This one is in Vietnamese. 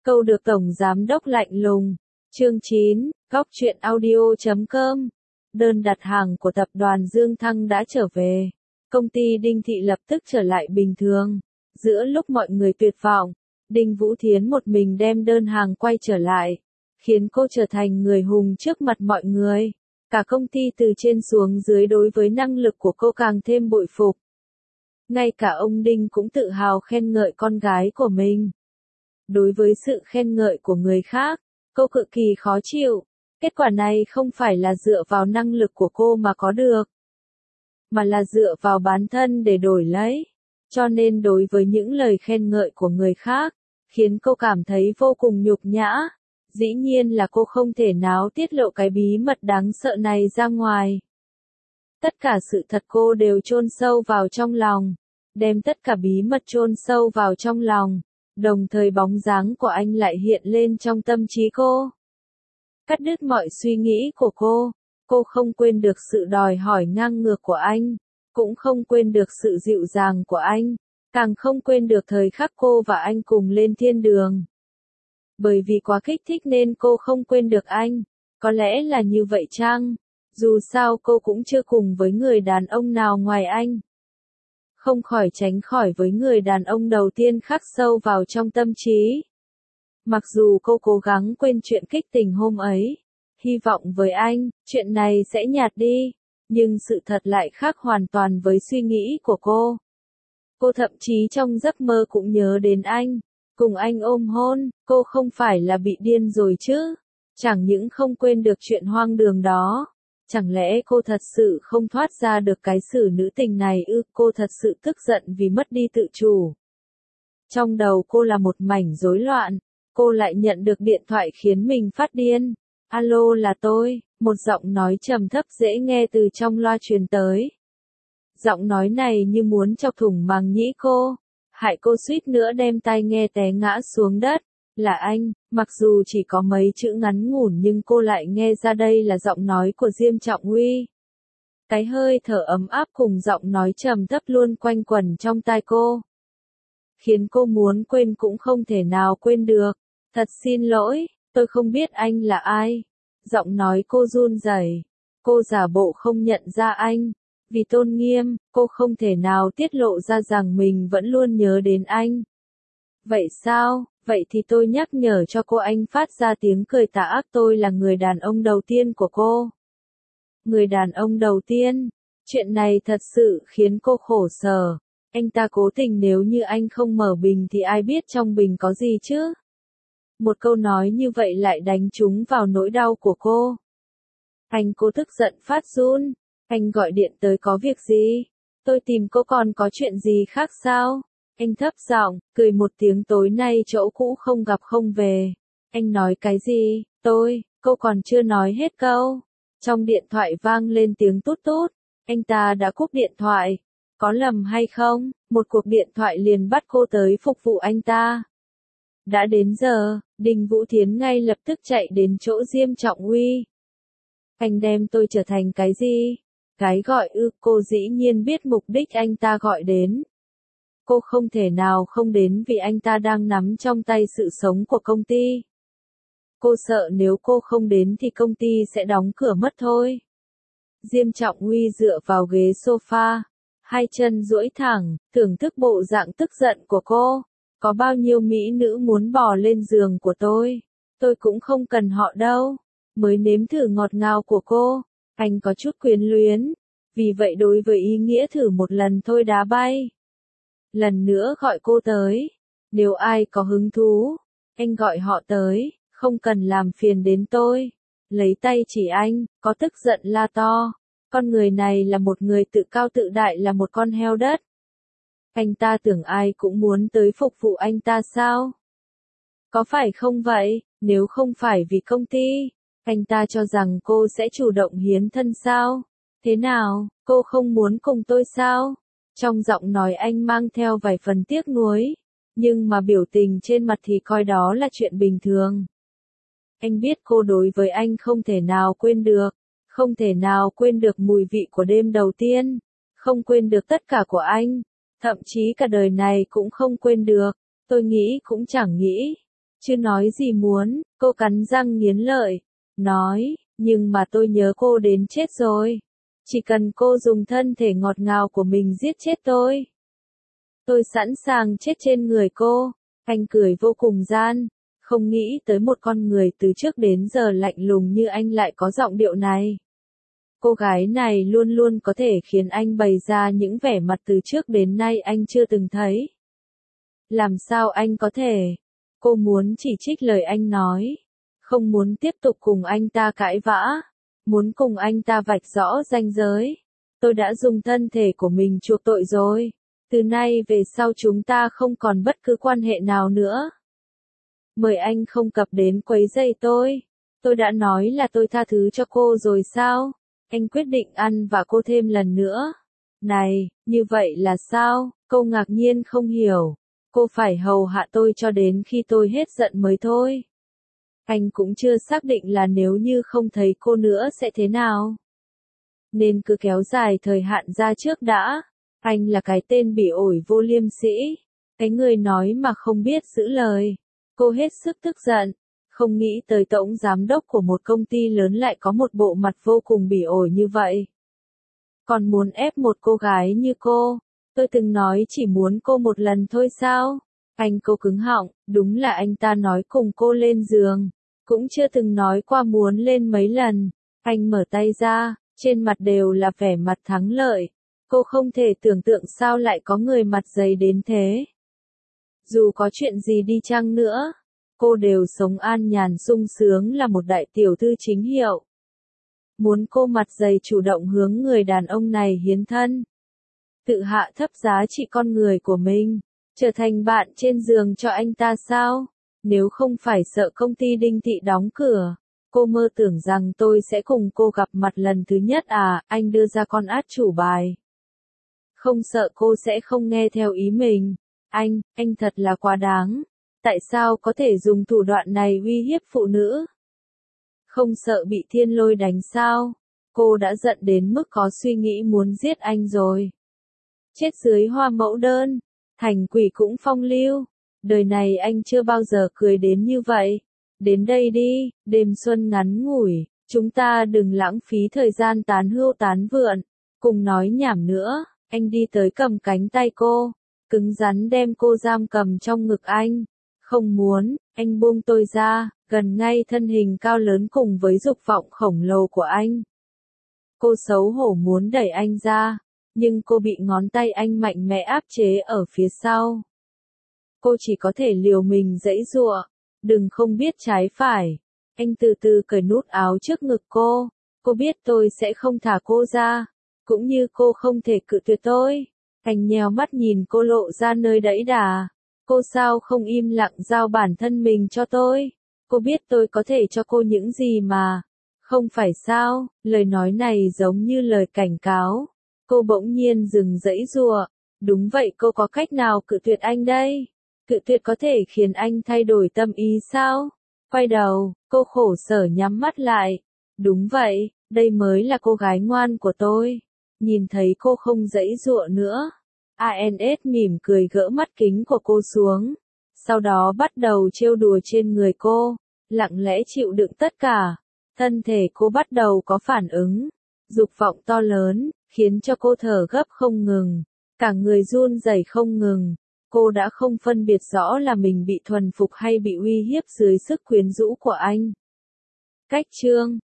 Câu được Tổng Giám đốc lạnh lùng. Chương 9, Góc truyện audio.com. Đơn đặt hàng của tập đoàn Dương Thăng đã trở về. Công ty Đinh Thị lập tức trở lại bình thường. Giữa lúc mọi người tuyệt vọng, Đinh Vũ Thiến một mình đem đơn hàng quay trở lại, khiến cô trở thành người hùng trước mặt mọi người. Cả công ty từ trên xuống dưới đối với năng lực của cô càng thêm bội phục. Ngay cả ông Đinh cũng tự hào khen ngợi con gái của mình. Đối với sự khen ngợi của người khác, cô cực kỳ khó chịu. Kết quả này không phải là dựa vào năng lực của cô mà có được, mà là dựa vào bản thân để đổi lấy. Cho nên đối với những lời khen ngợi của người khác, khiến cô cảm thấy vô cùng nhục nhã. Dĩ nhiên là cô không thể nào tiết lộ cái bí mật đáng sợ này ra ngoài. Tất cả sự thật cô đều chôn sâu vào trong lòng, đem tất cả bí mật chôn sâu vào trong lòng, đồng thời bóng dáng của anh lại hiện lên trong tâm trí cô. Cắt đứt mọi suy nghĩ của cô không quên được sự đòi hỏi ngang ngược của anh, cũng không quên được sự dịu dàng của anh, càng không quên được thời khắc cô và anh cùng lên thiên đường. Bởi vì quá kích thích nên cô không quên được anh, có lẽ là như vậy chăng? Dù sao cô cũng chưa cùng với người đàn ông nào ngoài anh. Không khỏi tránh khỏi với người đàn ông đầu tiên khắc sâu vào trong tâm trí. Mặc dù cô cố gắng quên chuyện kích tình hôm ấy, hy vọng với anh, chuyện này sẽ nhạt đi, nhưng sự thật lại khác hoàn toàn với suy nghĩ của cô. Cô thậm chí trong giấc mơ cũng nhớ đến anh, cùng anh ôm hôn, cô không phải là bị điên rồi chứ? Chẳng những không quên được chuyện hoang đường đó, chẳng lẽ cô thật sự không thoát ra được cái xử nữ tình này ư? Cô thật sự tức giận vì mất đi tự chủ. Trong đầu cô là một mảnh rối loạn, cô lại nhận được điện thoại khiến mình phát điên. Alo, là tôi, một giọng nói trầm thấp dễ nghe từ trong loa truyền tới. Giọng nói này như muốn chọc thủng màng nhĩ cô, hại cô suýt nữa đem tai nghe té ngã xuống đất. Là anh, mặc dù chỉ có mấy chữ ngắn ngủn nhưng cô lại nghe ra đây là giọng nói của Diêm Trọng Uy. Cái hơi thở ấm áp cùng giọng nói trầm thấp luôn quanh quẩn trong tai cô, khiến cô muốn quên cũng không thể nào quên được. Thật xin lỗi, tôi không biết anh là ai. Giọng nói cô run rẩy, cô giả bộ không nhận ra anh. Vì tôn nghiêm, cô không thể nào tiết lộ ra rằng mình vẫn luôn nhớ đến anh. Vậy sao? Vậy thì tôi nhắc nhở cho cô, anh phát ra tiếng cười tà ác, tôi là người đàn ông đầu tiên của cô. Người đàn ông đầu tiên? Chuyện này thật sự khiến cô khổ sở. Anh ta cố tình, nếu như anh không mở bình thì ai biết trong bình có gì chứ? Một câu nói như vậy lại đánh trúng vào nỗi đau của cô. Cô tức giận phát run. Anh gọi điện tới có việc gì? Tôi tìm cô còn có chuyện gì khác sao? Anh thấp giọng, cười một tiếng, tối nay chỗ cũ không gặp không về. Anh nói cái gì? Cô còn chưa nói hết câu. Trong điện thoại vang lên tiếng tút tút. Anh ta đã cúp điện thoại. Có lầm hay không? Một cuộc điện thoại liền bắt cô tới phục vụ anh ta. Đã đến giờ, Đinh Vũ Thiến ngay lập tức chạy đến chỗ Diêm Trọng Uy. Anh đem tôi trở thành cái gì? Cái gọi ư? Cô dĩ nhiên biết mục đích anh ta gọi đến. Cô không thể nào không đến vì anh ta đang nắm trong tay sự sống của công ty. Cô sợ nếu cô không đến thì công ty sẽ đóng cửa mất thôi. Diêm Trọng Uy dựa vào ghế sofa, hai chân duỗi thẳng, thưởng thức bộ dạng tức giận của cô. Có bao nhiêu mỹ nữ muốn bò lên giường của tôi cũng không cần họ đâu. Mới nếm thử ngọt ngào của cô, anh có chút quyến luyến. Vì vậy đối với ý nghĩa thử một lần thôi đá bay. Lần nữa gọi cô tới. Nếu ai có hứng thú, anh gọi họ tới, không cần làm phiền đến tôi. Lấy tay chỉ anh, có tức giận la to. Con người này là một người tự cao tự đại, là một con heo đất. Anh ta tưởng ai cũng muốn tới phục vụ anh ta sao? Có phải không vậy? Nếu không phải vì công ty, anh ta cho rằng cô sẽ chủ động hiến thân sao? Thế nào, cô không muốn cùng tôi sao? Trong giọng nói anh mang theo vài phần tiếc nuối, nhưng mà biểu tình trên mặt thì coi đó là chuyện bình thường. Anh biết cô đối với anh không thể nào quên được, không thể nào quên được mùi vị của đêm đầu tiên, không quên được tất cả của anh, thậm chí cả đời này cũng không quên được. Tôi nghĩ cũng chẳng nghĩ. Chứ nói gì muốn, cô cắn răng nghiến lợi, nói, nhưng mà tôi nhớ cô đến chết rồi. Chỉ cần cô dùng thân thể ngọt ngào của mình giết chết tôi sẵn sàng chết trên người cô. Anh cười vô cùng gian, không nghĩ tới một con người từ trước đến giờ lạnh lùng như anh lại có giọng điệu này. Cô gái này luôn luôn có thể khiến anh bày ra những vẻ mặt từ trước đến nay anh chưa từng thấy. Làm sao anh có thể? Cô muốn chỉ trích lời anh nói, không muốn tiếp tục cùng anh ta cãi vã, muốn cùng anh ta vạch rõ ranh giới. Tôi đã dùng thân thể của mình chuộc tội rồi, từ nay về sau chúng ta không còn bất cứ quan hệ nào nữa. Mời anh không cập đến quấy rầy tôi đã nói là tôi tha thứ cho cô rồi sao? Anh quyết định ăn vạ cô thêm lần nữa. Này, như vậy là sao? Cô ngạc nhiên không hiểu. Cô phải hầu hạ tôi cho đến khi tôi hết giận mới thôi. Anh cũng chưa xác định là nếu như không thấy cô nữa sẽ thế nào. Nên cứ kéo dài thời hạn ra trước đã. Anh là cái tên bỉ ổi vô liêm sĩ. Cái người nói mà không biết giữ lời. Cô hết sức tức giận. Không nghĩ tới tổng giám đốc của một công ty lớn lại có một bộ mặt vô cùng bỉ ổi như vậy. Còn muốn ép một cô gái như cô. Tôi từng nói chỉ muốn cô một lần thôi sao? Anh cô cứng họng, đúng là anh ta nói cùng cô lên giường. Cũng chưa từng nói qua muốn lên mấy lần. Anh mở tay ra, trên mặt đều là vẻ mặt thắng lợi. Cô không thể tưởng tượng sao lại có người mặt dày đến thế. Dù có chuyện gì đi chăng nữa, cô đều sống an nhàn sung sướng là một đại tiểu thư chính hiệu. Muốn cô mặt dày chủ động hướng người đàn ông này hiến thân. Tự hạ thấp giá trị con người của mình, trở thành bạn trên giường cho anh ta sao? Nếu không phải sợ công ty Đinh Thị đóng cửa, cô mơ tưởng rằng tôi sẽ cùng cô gặp mặt lần thứ nhất à? Anh đưa ra con át chủ bài. Không sợ cô sẽ không nghe theo ý mình. Anh thật là quá đáng. Tại sao có thể dùng thủ đoạn này uy hiếp phụ nữ? Không sợ bị thiên lôi đánh sao? Cô đã giận đến mức có suy nghĩ muốn giết anh rồi. Chết dưới hoa mẫu đơn, thành quỷ cũng phong lưu. Đời này anh chưa bao giờ cười đến như vậy. Đến đây đi, đêm xuân ngắn ngủi, chúng ta đừng lãng phí thời gian tán hưu tán vượn. Cùng nói nhảm nữa, anh đi tới cầm cánh tay cô, cứng rắn đem cô giam cầm trong ngực anh. Không muốn, anh buông tôi ra, gần ngay thân hình cao lớn cùng với dục vọng khổng lồ của anh. Cô xấu hổ muốn đẩy anh ra, nhưng cô bị ngón tay anh mạnh mẽ áp chế ở phía sau. Cô chỉ có thể liều mình giãy giụa, đừng không biết trái phải. Anh từ từ cởi nút áo trước ngực cô. Cô biết tôi sẽ không thả cô ra, cũng như cô không thể cự tuyệt tôi. Anh nheo mắt nhìn cô lộ ra nơi đẫy đà. Cô sao không im lặng giao bản thân mình cho tôi? Cô biết tôi có thể cho cô những gì mà. Không phải sao? Lời nói này giống như lời cảnh cáo. Cô bỗng nhiên dừng giãy giụa. Đúng vậy, cô có cách nào cự tuyệt anh đây? Cự tuyệt có thể khiến anh thay đổi tâm ý sao? Quay đầu, cô khổ sở nhắm mắt lại. Đúng vậy, đây mới là cô gái ngoan của tôi. Nhìn thấy cô không giãy giụa nữa. ANS mỉm cười gỡ mắt kính của cô xuống. Sau đó bắt đầu trêu đùa trên người cô. Lặng lẽ chịu đựng tất cả. Thân thể cô bắt đầu có phản ứng. Dục vọng to lớn, khiến cho cô thở gấp không ngừng. Cả người run rẩy không ngừng. Cô đã không phân biệt rõ là mình bị thuần phục hay bị uy hiếp dưới sức quyến rũ của anh. Cách chương